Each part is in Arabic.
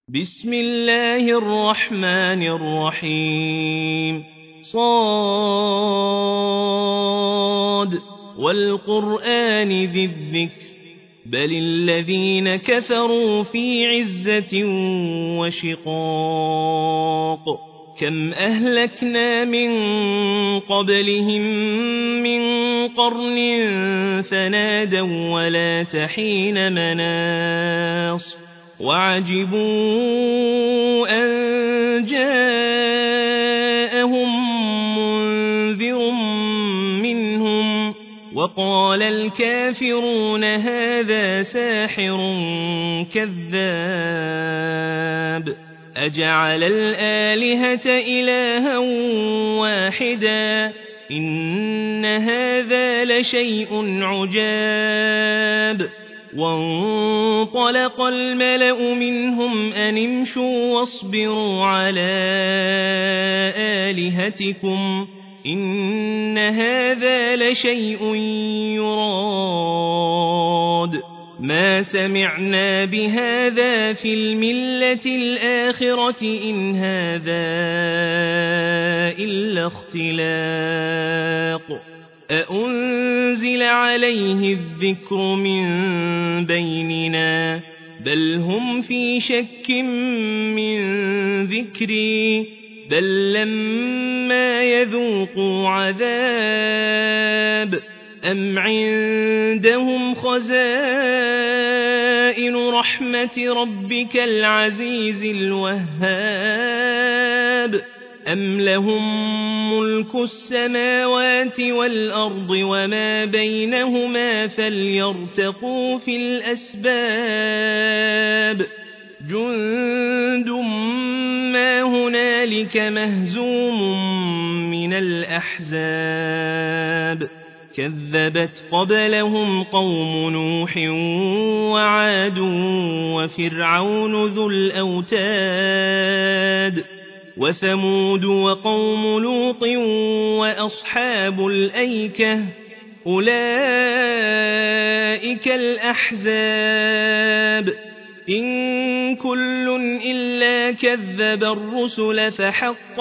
بسم الله الرحمن الرحيم صاد والقرآن ذي الذكر بل الذين كفروا في عزة وشقاق كم أهلكنا من قبلهم من قرن فنادوا ولا تحين مناص وعجبوا أن جاءهم منذر منهم وقال الكافرون هذا ساحر كذاب أجعل الآلهة إلها واحدا إن هذا لشيء عجاب وانطلق الملأ منهم أن امشوا واصبروا على آلهتكم إن هذا لشيء يراد ما سمعنا بهذا في الملة الآخرة إن هذا إلا اختلاق أأنزل عليه الذكر من بيننا بل هم في شك من ذكري بل لما يذوقوا عذاب أم عندهم خزائن رحمة ربك العزيز الوهاب أم لهم ملك السماوات والأرض وما بينهما فليرتقوا في الأسباب جند ما هنالك مهزوم من الأحزاب كذبت قبلهم قوم نوح وعاد وفرعون ذو الأوتاد وثمود وقوم لوط وأصحاب الأيكة أولئك الأحزاب إن كل إلا كذب الرسل فحق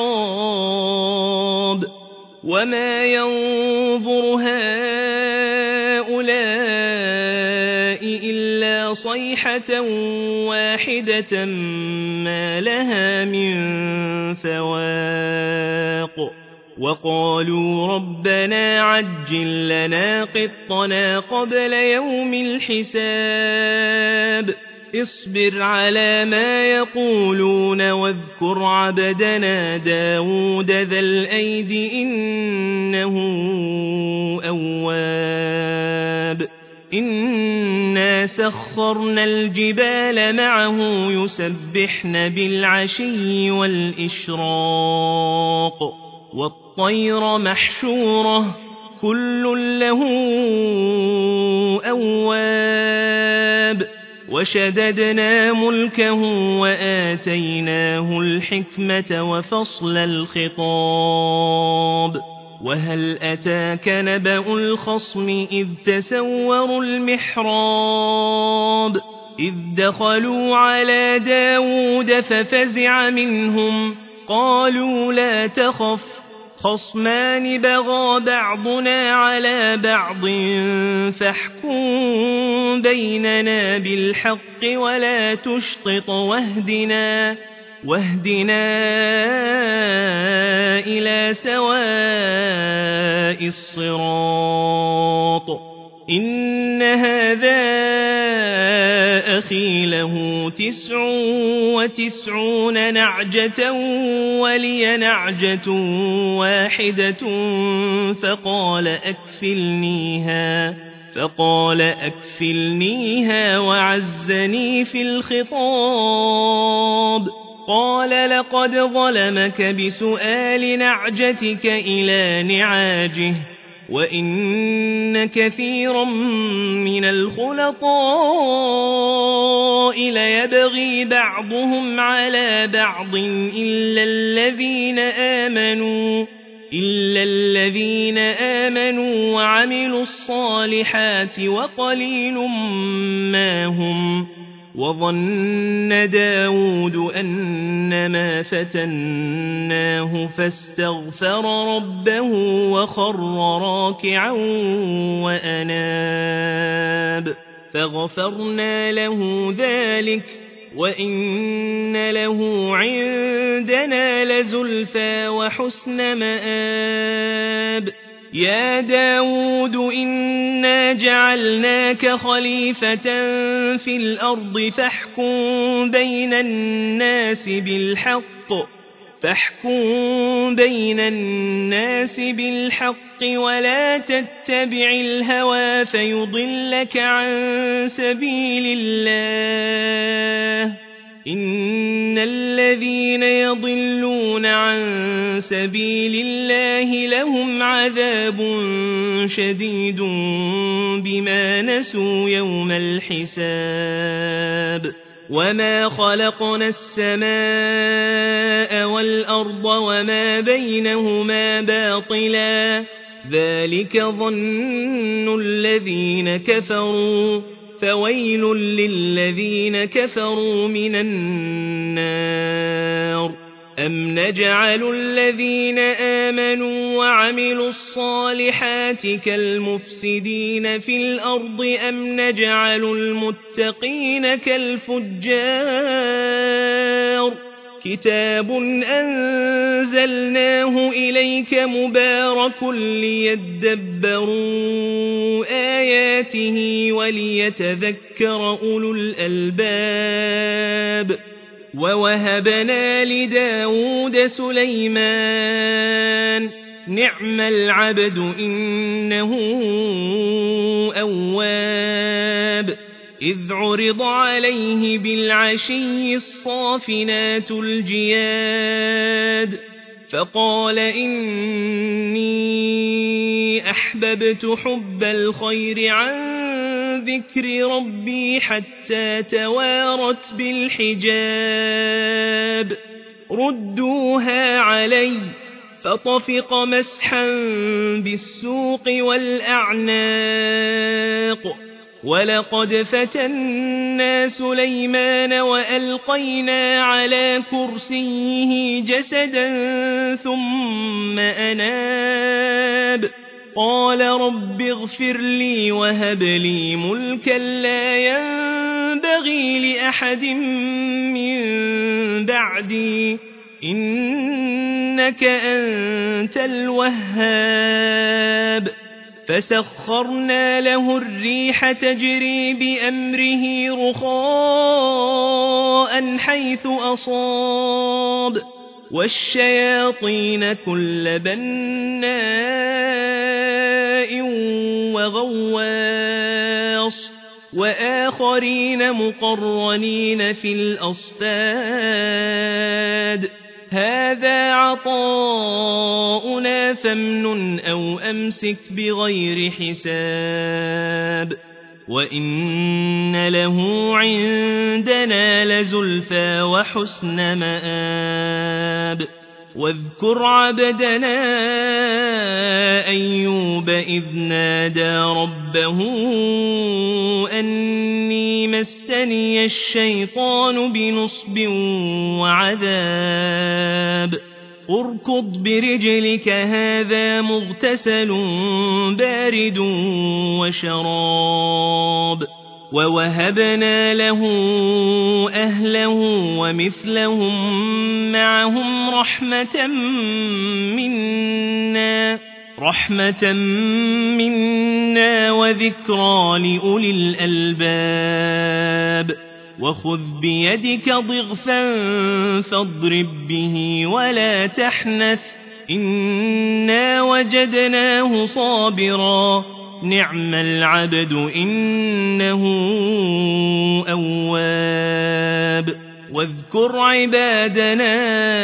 عقاب وما ينظر هؤلاء إلا صيحة واحدة ما لها من فواق وقالوا ربنا عجل لنا قطنا قبل يوم الحساب اصبر على ما يقولون واذكر عبدنا داود ذا الأيد إنه أواب إنا سخرنا الجبال معه يسبحن بالعشي والإشراق والطير محشورة كل له أواب وشددنا ملكه وآتيناه الحكمة وفصل الخطاب وهل أتاك نبأ الخصم إذ تسوروا المحراب إذ دخلوا على داود ففزع منهم قالوا لا تخف خصمان بغى بعضنا على بعض فاحكم بيننا بالحق ولا تشطط واهدنا إلى سواء الصراط إن هذا أخي له 99 نعجة ولي نعجة واحدة فقال أكفلنيها وعزني في الخطاب قال لقد ظلمك بسؤال نعجتك إلى نعاجه وإن كثيرا من الخلطاء ليبغي بعضهم على بعض إلا الذين آمنوا وعملوا الصالحات وقليل ما هم وظن داود أنما فتناه فاستغفر ربه وخر راكعا وأناب فغفرنا له ذلك وإن له عندنا لزلفى وحسن مآب يا داود إنا جعلناك خليفة في الأرض فاحكم بين الناس بالحق ولا تتبع الهوى فيضلك عن سبيل الله إن الذين يضلون عن سبيل الله لهم عذاب شديد بما نسوا يوم الحساب وما خلقنا السماء والأرض وما بينهما باطلا ذلك ظن الذين كفروا فويل للذين كفروا من النار أم نجعل الذين آمنوا وعملوا الصالحات كالمفسدين في الأرض أم نجعل المتقين كالفجار كتاب أنزلناه إليك مبارك ليدبروا آياته وليتذكر أولو الألباب ووهبنا لداود سليمان نعم العبد إنه أواب إذ عرض عليه بالعشي الصافنات الجياد فقال إني أحببت حب الخير عن ذكر ربي حتى توارت بالحجاب ردوها علي فطفق مسحا بالسوق والأعناق ولقد فتنا سليمان وألقينا على كرسيه جسدا ثم أناب قال رب اغفر لي وهب لي ملكا لا ينبغي لأحد من بعدي إنك أنت الوهاب فسخرنا له الريح تجري بأمره رخاء حيث أصاب والشياطين كل بناء وغواص وآخرين مقرنين في الأصفاد هذا عطاؤنا فامنن أو أمسك بغير حساب وإن له عندنا لزلفى وحسن مآب واذكر عبدنا أيوب إذ نادى ربه أني مسني الشيطان بنصب وعذاب اركض برجلك هذا مغتسل بارد وشراب ووهبنا له أهله ومثلهم معهم رحمة منا وذكرى لأولي الألباب وخذ بيدك ضغثا فاضرب به ولا تحنث إنا وجدناه صابرا نعم العبد إنه أواب واذكر عبادنا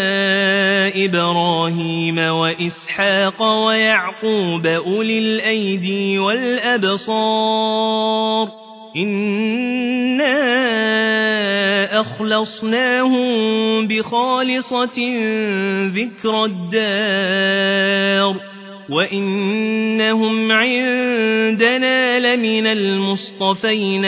إبراهيم وإسحاق ويعقوب أولي الأيدي والأبصار إنا أخلصناهم بخالصة ذكر الدار وإنهم عندنا لمن المصطفين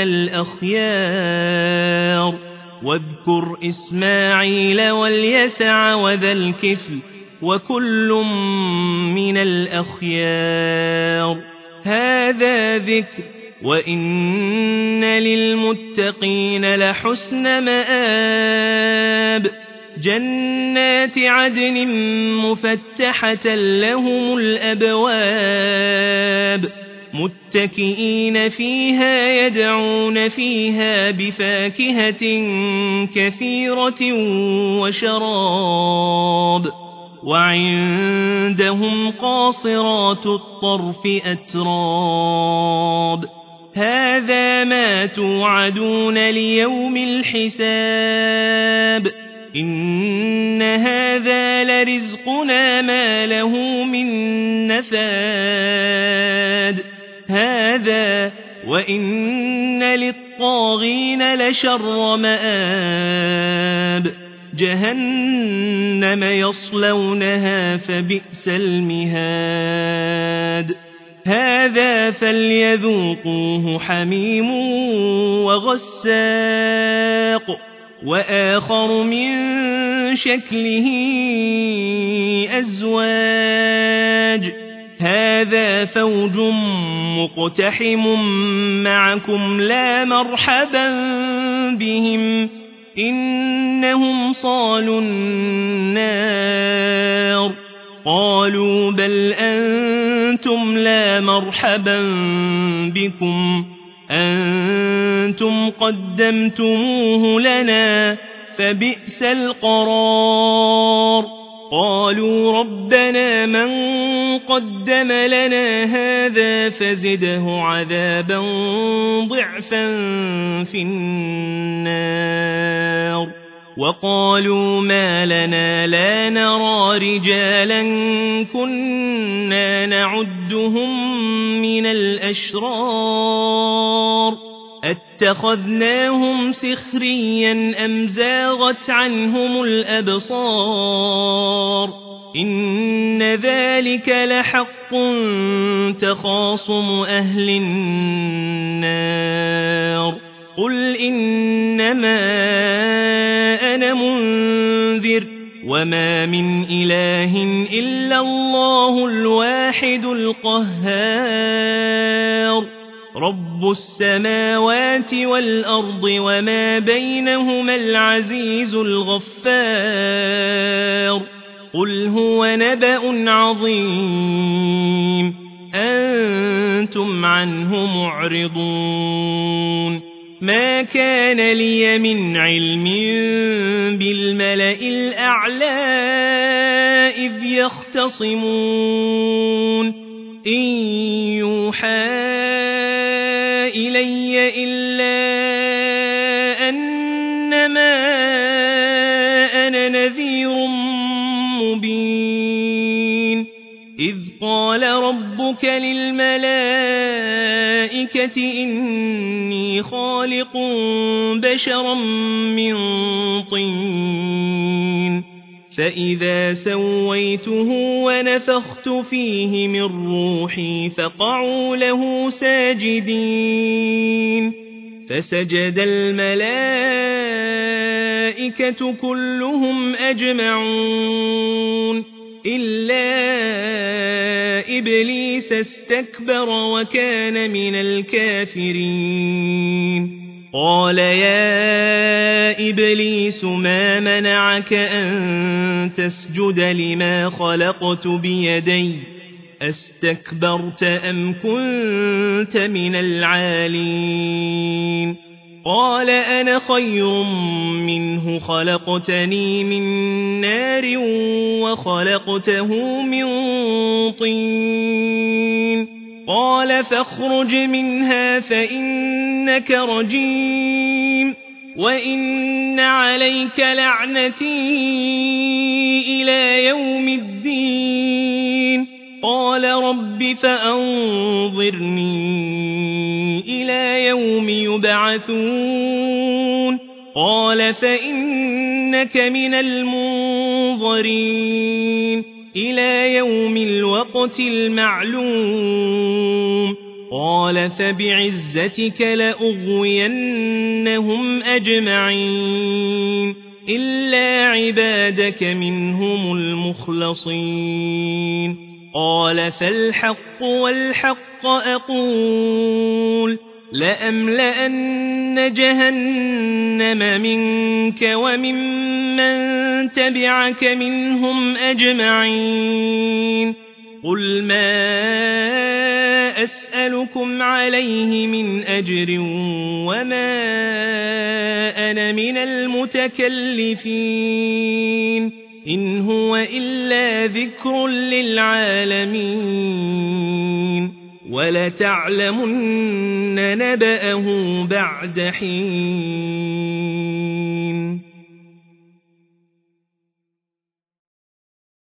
الأخيار واذكر إسماعيل واليسع وذا الكفل وكل من الأخيار هذا ذكر وإن للمتقين لحسن مآب جنات عدن مفتحة لهم الأبواب متكئين فيها يدعون فيها بفاكهة كثيرة وشراب وعندهم قاصرات الطرف أتراب هذا ما توعدون ليوم الحساب إن هذا لرزقنا ما له من نفاد هذا وإن للطاغين لشر مآب جهنم يصلونها فبئس المهاد هذا فليذوقوه حميم وغساق وآخر من شكله أزواج هذا فوج مقتحم معكم لا مرحبا بهم إنهم صالوا النار قالوا بل أنتم لا مرحبا بكم أنتم قدمتموه لنا فبئس القرار قالوا ربنا من قدم لنا هذا فزده عذابا ضعفا في النار وقالوا ما لنا لا نرى رجالا كنا نعدهم من الأشرار اتخذناهم سخريا أم زاغت عنهم الأبصار إن ذلك لحق تخاصم أهل النار قل إنما أنا منذر وما من إله إلا الله الواحد القهار رب السماوات والأرض وما بينهما العزيز الغفار قل هو نبأ عظيم أنتم عنه معرضون ما كان لي من علم بالملأ الأعلى إذ يختصمون إن يوحى إلي إلا أنما أنا نذير مبين إذ قال ربك للملائكة إني خالق بشرا من طين فإذا سويته ونفخت فيه من روحي فقعوا له ساجدين فسجد الملائكة كلهم أجمعون إلا إبليس استكبر وكان من الكافرين قال يا إبليس ما منعك أن تسجد لما خلقت بيدي أستكبرت أم كنت من العالين قال أنا خير منه خلقتني من نار وخلقته من طين قال فاخرج منها فإنك رجيم وإن عليك لعنتي إلى يوم الدين قال رب فأنظرني إلى يوم يبعثون قال فإنك من المنظرين إلى يوم الوقت المعلوم قال فبعزتك لأغوينهم أجمعين إلا عبادك منهم المخلصين قال فالحق والحق أقول لأملأن جهنم منك وممن تبعك منهم أجمعين قل ما أسألكم عليه من أجر وما أنا من المتكلفين إن هو إلا ذكر للعالمين ولتعلمن نبأه بعد حين